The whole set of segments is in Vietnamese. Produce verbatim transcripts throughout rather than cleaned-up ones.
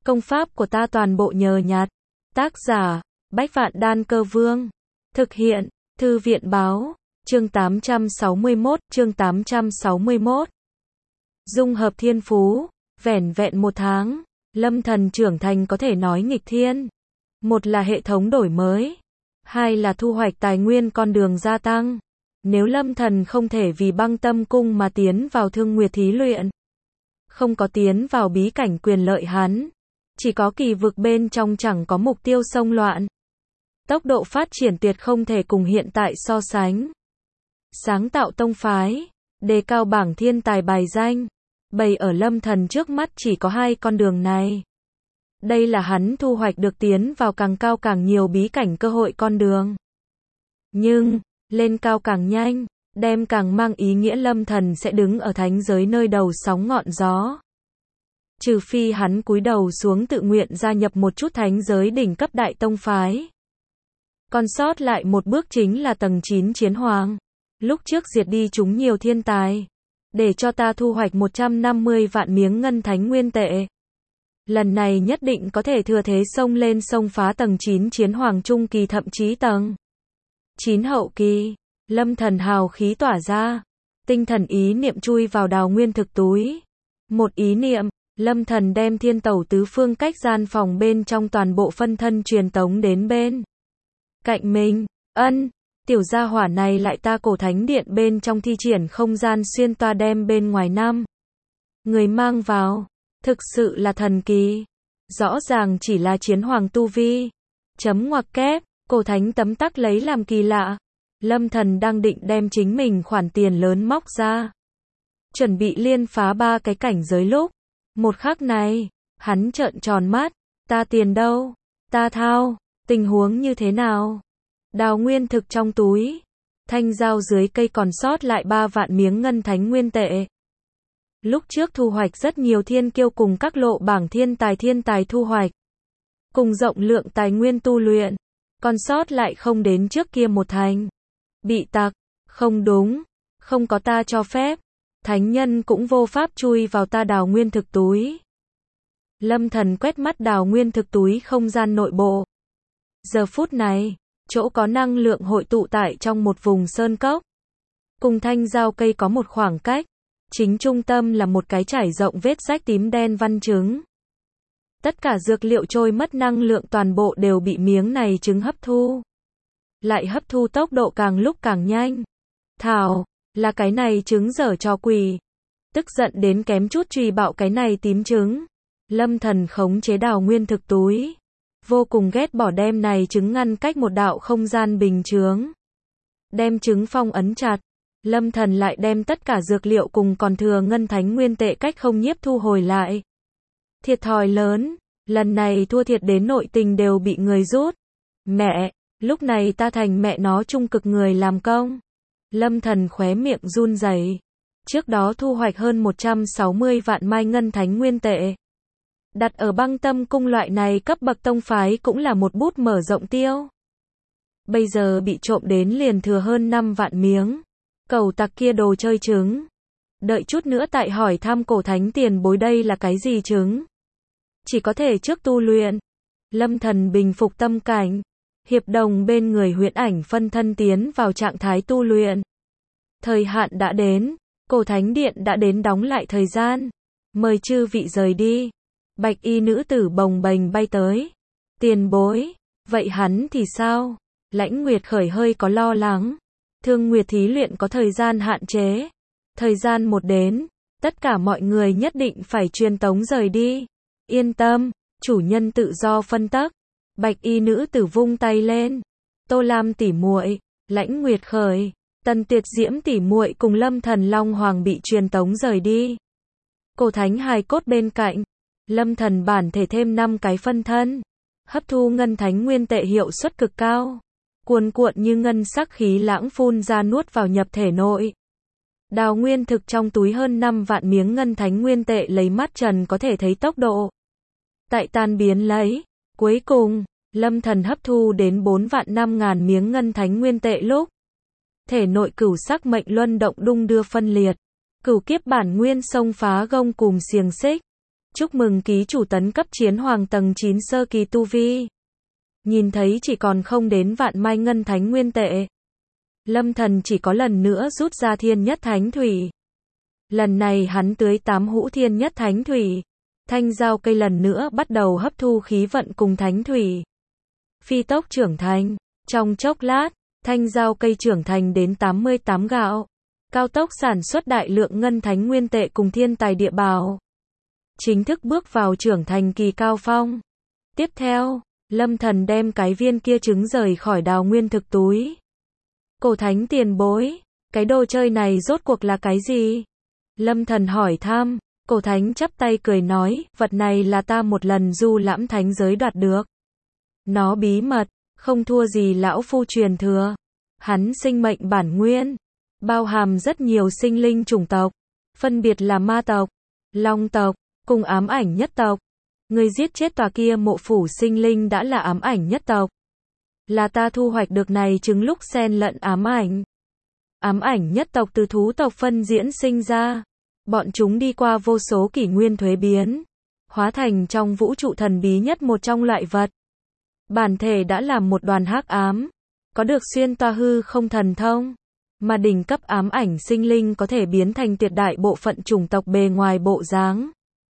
Công pháp của ta toàn bộ nhờ nhặt. Tác giả, Bách Vạn Đan Cơ Vương. Thực hiện, Thư viện Báo. Chương tám trăm sáu mươi mốt, chương tám trăm sáu mươi mốt. Dung hợp thiên phú, vẻn vẹn một tháng, Lâm Thần trưởng thành có thể nói nghịch thiên. Một là hệ thống đổi mới, hai là thu hoạch tài nguyên con đường gia tăng. Nếu Lâm Thần không thể vì băng tâm cung mà tiến vào Thương Nguyệt thí luyện, không có tiến vào bí cảnh quyền lợi hắn, chỉ có kỳ vực bên trong chẳng có mục tiêu xông loạn. Tốc độ phát triển tuyệt không thể cùng hiện tại so sánh. Sáng tạo tông phái, đề cao bảng thiên tài bài danh, bày ở Lâm Thần trước mắt chỉ có hai con đường này. Đây là hắn thu hoạch được tiến vào càng cao càng nhiều bí cảnh cơ hội con đường. Nhưng, lên cao càng nhanh, đem càng mang ý nghĩa Lâm Thần sẽ đứng ở thánh giới nơi đầu sóng ngọn gió. Trừ phi hắn cúi đầu xuống tự nguyện gia nhập một chút thánh giới đỉnh cấp đại tông phái. Còn sót lại một bước chính là tầng chín chiến hoàng. Lúc trước diệt đi chúng nhiều thiên tài, để cho ta thu hoạch một trăm năm mươi vạn miếng ngân thánh nguyên tệ. Lần này nhất định có thể thừa thế xông lên xông phá tầng chín chiến hoàng trung kỳ thậm chí tầng chín hậu kỳ. Lâm Thần hào khí tỏa ra, tinh thần ý niệm chui vào đào nguyên thực túi. Một ý niệm, Lâm Thần đem thiên tẩu tứ phương cách gian phòng bên trong toàn bộ phân thân truyền tống đến bên cạnh mình. Ân, tiểu gia hỏa này lại ta cổ thánh điện bên trong thi triển không gian xuyên toa đem bên ngoài năm người mang vào, thực sự là thần kỳ. Rõ ràng chỉ là chiến hoàng tu vi. Chấm ngoặc kép, cổ thánh tấm tắc lấy làm kỳ lạ. Lâm Thần đang định đem chính mình khoản tiền lớn móc ra, chuẩn bị liên phá ba cái cảnh giới lúc, một khắc này, hắn trợn tròn mắt, ta tiền đâu? Ta thao, tình huống như thế nào? Đào nguyên thực trong túi, thanh dao dưới cây còn sót lại ba vạn miếng ngân thánh nguyên tệ. Lúc trước thu hoạch rất nhiều thiên kiêu cùng các lộ bảng thiên tài thiên tài thu hoạch, cùng rộng lượng tài nguyên tu luyện, còn sót lại không đến trước kia một thành. Bị tặc, không đúng, không có ta cho phép, thánh nhân cũng vô pháp chui vào ta đào nguyên thực túi. Lâm Thần quét mắt đào nguyên thực túi không gian nội bộ. Giờ phút này, chỗ có năng lượng hội tụ tại trong một vùng sơn cốc. Cùng thanh dao cây có một khoảng cách, chính trung tâm là một cái trải rộng vết rách tím đen văn trứng. Tất cả dược liệu trôi mất năng lượng toàn bộ đều bị miếng này trứng hấp thu. Lại hấp thu tốc độ càng lúc càng nhanh. Thảo, là cái này trứng dở cho quỷ. Tức giận đến kém chút truy bạo cái này tím trứng. Lâm Thần khống chế đào nguyên thực túi. Vô cùng ghét bỏ đem này trứng ngăn cách một đạo không gian bình chướng. Đem trứng phong ấn chặt. Lâm Thần lại đem tất cả dược liệu cùng còn thừa ngân thánh nguyên tệ cách không nhiếp thu hồi lại. Thiệt thòi lớn. Lần này thua thiệt đến nội tình đều bị người rút. Mẹ! Lúc này ta thành mẹ nó trung cực người làm công. Lâm Thần khóe miệng run rẩy. Trước đó thu hoạch hơn một trăm sáu mươi vạn mai ngân thánh nguyên tệ. Đặt ở băng tâm cung loại này cấp bậc tông phái cũng là một bút mở rộng tiêu. Bây giờ bị trộm đến liền thừa hơn năm vạn miếng. Cẩu tặc kia đồ chơi trứng. Đợi chút nữa tại hỏi thăm cổ thánh tiền bối đây là cái gì trứng. Chỉ có thể trước tu luyện. Lâm Thần bình phục tâm cảnh. Hiệp đồng bên người huyễn ảnh phân thân tiến vào trạng thái tu luyện. Thời hạn đã đến, cổ thánh điện đã đến đóng lại thời gian. Mời chư vị rời đi. Bạch y nữ tử bồng bềnh bay tới. Tiền bối, vậy hắn thì sao? Lãnh Nguyệt khởi hơi có lo lắng. Thương Nguyệt thí luyện có thời gian hạn chế. Thời gian một đến, tất cả mọi người nhất định phải truyền tống rời đi. Yên tâm, chủ nhân tự do phân tắc. Bạch y nữ tử vung tay lên. Tô Lam tỷ muội, Lãnh Nguyệt khởi, Tần Tuyệt Diễm tỷ muội cùng Lâm Thần Long Hoàng bị truyền tống rời đi. Cổ thánh hài cốt bên cạnh. Lâm Thần bản thể thêm năm cái phân thân. Hấp thu ngân thánh nguyên tệ hiệu suất cực cao. Cuồn cuộn như ngân sắc khí lãng phun ra nuốt vào nhập thể nội. Đào nguyên thực trong túi hơn năm vạn miếng ngân thánh nguyên tệ lấy mắt trần có thể thấy tốc độ. Tại tan biến lấy. Cuối cùng, Lâm Thần hấp thu đến bốn vạn năm ngàn miếng ngân thánh nguyên tệ lúc. Thể nội cửu sắc mệnh luân động đung đưa phân liệt. Cửu kiếp bản nguyên xông phá gông cùm xiềng xích. Chúc mừng ký chủ tấn cấp chiến hoàng tầng chín sơ kỳ tu vi. Nhìn thấy chỉ còn không đến vạn mai ngân thánh nguyên tệ. Lâm Thần chỉ có lần nữa rút ra thiên nhất thánh thủy. Lần này hắn tưới tám hũ thiên nhất thánh thủy. Thanh dao cây lần nữa bắt đầu hấp thu khí vận cùng thánh thủy. Phi tốc trưởng thành. Trong chốc lát, thanh dao cây trưởng thành đến tám mươi tám gạo. Cao tốc sản xuất đại lượng ngân thánh nguyên tệ cùng thiên tài địa bảo. Chính thức bước vào trưởng thành kỳ cao phong. Tiếp theo, Lâm Thần đem cái viên kia trứng rời khỏi đào nguyên thực túi. Cổ thánh tiền bối, cái đồ chơi này rốt cuộc là cái gì? Lâm Thần hỏi thăm, cổ thánh chắp tay cười nói, vật này là ta một lần du lãm thánh giới đoạt được. Nó bí mật, không thua gì lão phu truyền thừa. Hắn sinh mệnh bản nguyên, bao hàm rất nhiều sinh linh chủng tộc, phân biệt là ma tộc, long tộc, cùng ám ảnh nhất tộc. Người giết chết tòa kia mộ phủ sinh linh đã là ám ảnh nhất tộc. Là ta thu hoạch được này trứng lúc xen lẫn ám ảnh. Ám ảnh nhất tộc từ thú tộc phân diễn sinh ra. Bọn chúng đi qua vô số kỷ nguyên thuế biến. Hóa thành trong vũ trụ thần bí nhất một trong loại vật. Bản thể đã là một đoàn hắc ám. Có được xuyên toa hư không thần thông. Mà đỉnh cấp ám ảnh sinh linh có thể biến thành tuyệt đại bộ phận chủng tộc bề ngoài bộ dáng.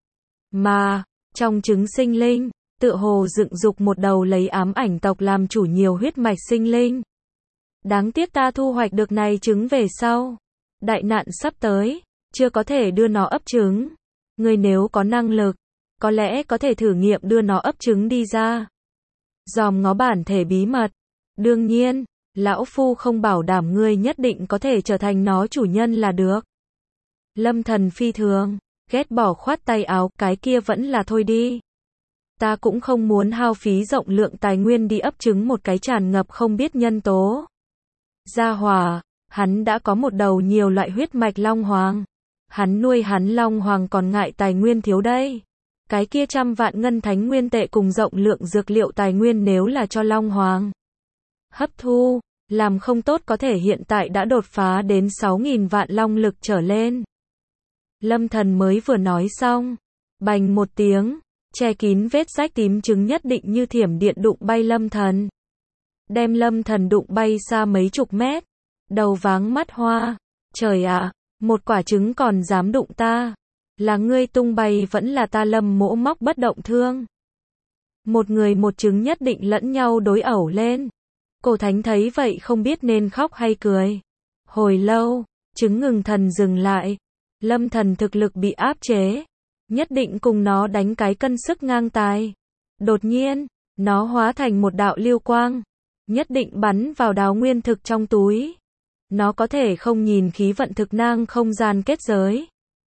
Mà, trong trứng sinh linh, tựa hồ dựng dục một đầu lấy ám ảnh tộc làm chủ nhiều huyết mạch sinh linh. Đáng tiếc ta thu hoạch được này trứng về sau. Đại nạn sắp tới, chưa có thể đưa nó ấp trứng. Ngươi nếu có năng lực, có lẽ có thể thử nghiệm đưa nó ấp trứng đi ra. Dòm ngó bản thể bí mật. Đương nhiên, lão phu không bảo đảm ngươi nhất định có thể trở thành nó chủ nhân là được. Lâm Thần phi thường, ghét bỏ khoát tay áo, cái kia vẫn là thôi đi. Ta cũng không muốn hao phí rộng lượng tài nguyên đi ấp trứng một cái tràn ngập không biết nhân tố. Gia hỏa, hắn đã có một đầu nhiều loại huyết mạch long hoàng. Hắn nuôi hắn long hoàng còn ngại tài nguyên thiếu đây. Cái kia trăm vạn ngân thánh nguyên tệ cùng rộng lượng dược liệu tài nguyên nếu là cho long hoàng hấp thu, làm không tốt có thể hiện tại đã đột phá đến sáu nghìn vạn long lực trở lên. Lâm Thần mới vừa nói xong, bành một tiếng, che kín vết rách tím trứng nhất định như thiểm điện đụng bay Lâm Thần. Đem Lâm Thần đụng bay xa mấy chục mét, đầu váng mắt hoa. Trời ạ, một quả trứng còn dám đụng ta. Là ngươi tung bay vẫn là ta Lâm Mỗ móc bất động thương. Một người một trứng nhất định lẫn nhau đối ẩu lên. Cổ thánh thấy vậy không biết nên khóc hay cười. Hồi lâu, trứng ngừng thần dừng lại. Lâm Thần thực lực bị áp chế. Nhất định cùng nó đánh cái cân sức ngang tài. Đột nhiên, nó hóa thành một đạo lưu quang. Nhất định bắn vào đào nguyên thực trong túi. Nó có thể không nhìn khí vận thực năng không gian kết giới.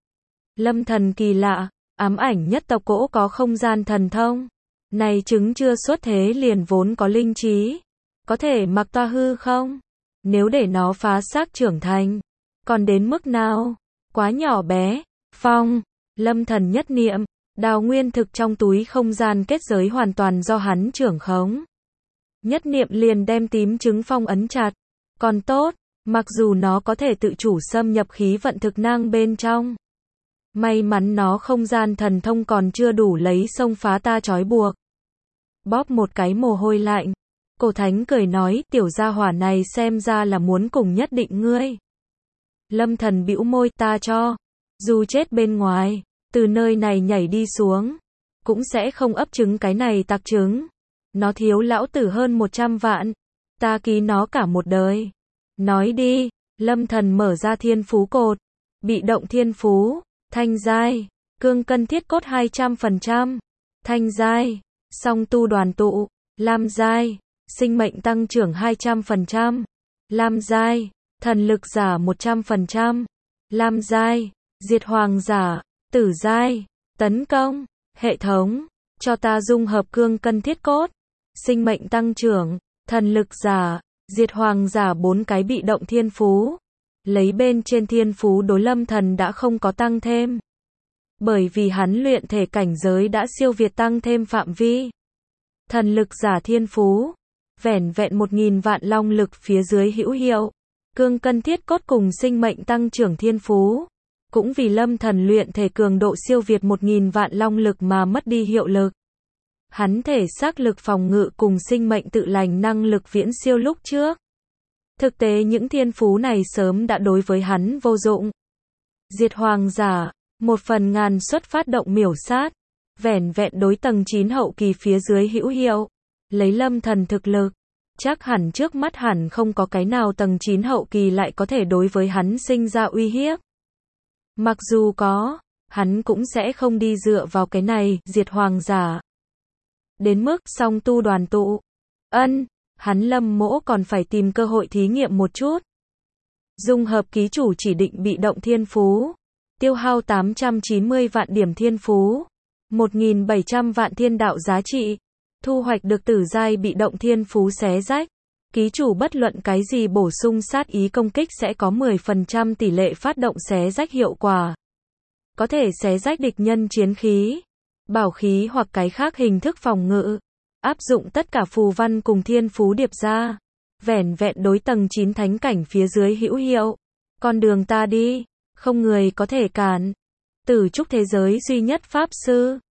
Lâm Thần kỳ lạ, ám ảnh nhất tộc cỗ có không gian thần thông. Này trứng chưa xuất thế liền vốn có linh trí. Có thể mặc toa hư không? Nếu để nó phá xác trưởng thành. Còn đến mức nào? Quá nhỏ bé. Phong, Lâm Thần nhất niệm, đào nguyên thực trong túi không gian kết giới hoàn toàn do hắn trưởng khống. Nhất niệm liền đem tím trứng phong ấn chặt. Còn tốt, mặc dù nó có thể tự chủ xâm nhập khí vận thực năng bên trong. May mắn nó không gian thần thông còn chưa đủ lấy xông phá ta trói buộc. Bóp một cái mồ hôi lạnh. Cổ thánh cười nói, tiểu gia hỏa này xem ra là muốn cùng nhất định ngươi. Lâm Thần bĩu môi, ta cho. Dù chết bên ngoài, từ nơi này nhảy đi xuống, cũng sẽ không ấp trứng cái này tặc trứng. Nó thiếu lão tử hơn một trăm vạn. Ta ký nó cả một đời. Nói đi, Lâm Thần mở ra thiên phú cột. Bị động thiên phú, thanh giai, cương cân thiết cốt hai trăm phần trăm. Thanh giai, song tu đoàn tụ, lam giai, sinh mệnh tăng trưởng hai trăm phần trăm. Lam giai, thần lực giả một trăm phần trăm. Lam giai, diệt hoàng giả, tử giai, tấn công, hệ thống, cho ta dung hợp cương cân thiết cốt, sinh mệnh tăng trưởng, thần lực giả, diệt hoàng giả bốn cái bị động thiên phú. Lấy bên trên thiên phú đối Lâm Thần đã không có tăng thêm. Bởi vì hắn luyện thể cảnh giới đã siêu việt tăng thêm phạm vi. Thần lực giả thiên phú, vẻn vẹn một nghìn vạn long lực phía dưới hữu hiệu. Cương cân thiết cốt cùng sinh mệnh tăng trưởng thiên phú, cũng vì Lâm Thần luyện thể cường độ siêu việt một nghìn vạn long lực mà mất đi hiệu lực. Hắn thể xác lực phòng ngự cùng sinh mệnh tự lành năng lực viễn siêu lúc trước. Thực tế những thiên phú này sớm đã đối với hắn vô dụng. Diệt hoàng giả, một phần ngàn suất phát động miểu sát, vẻn vẹn đối tầng chín hậu kỳ phía dưới hữu hiệu. Lấy Lâm Thần thực lực, chắc hẳn trước mắt hẳn không có cái nào tầng chín hậu kỳ lại có thể đối với hắn sinh ra uy hiếp. Mặc dù có, hắn cũng sẽ không đi dựa vào cái này, diệt hoàng giả. Đến mức song tu đoàn tụ. Ân, hắn Lâm Mỗ còn phải tìm cơ hội thí nghiệm một chút. Dung hợp ký chủ chỉ định bị động thiên phú. Tiêu hao tám trăm chín mươi vạn điểm thiên phú. một nghìn bảy trăm vạn thiên đạo giá trị. Thu hoạch được tử giai bị động thiên phú xé rách. Ký chủ bất luận cái gì bổ sung sát ý công kích sẽ có mười phần trăm tỷ lệ phát động xé rách hiệu quả. Có thể xé rách địch nhân chiến khí, bảo khí hoặc cái khác hình thức phòng ngự. Áp dụng tất cả phù văn cùng thiên phú điệp ra. Vẻn vẹn đối tầng chín thánh cảnh phía dưới hữu hiệu. Con đường ta đi, không người có thể cản. Tử trúc thế giới duy nhất pháp sư.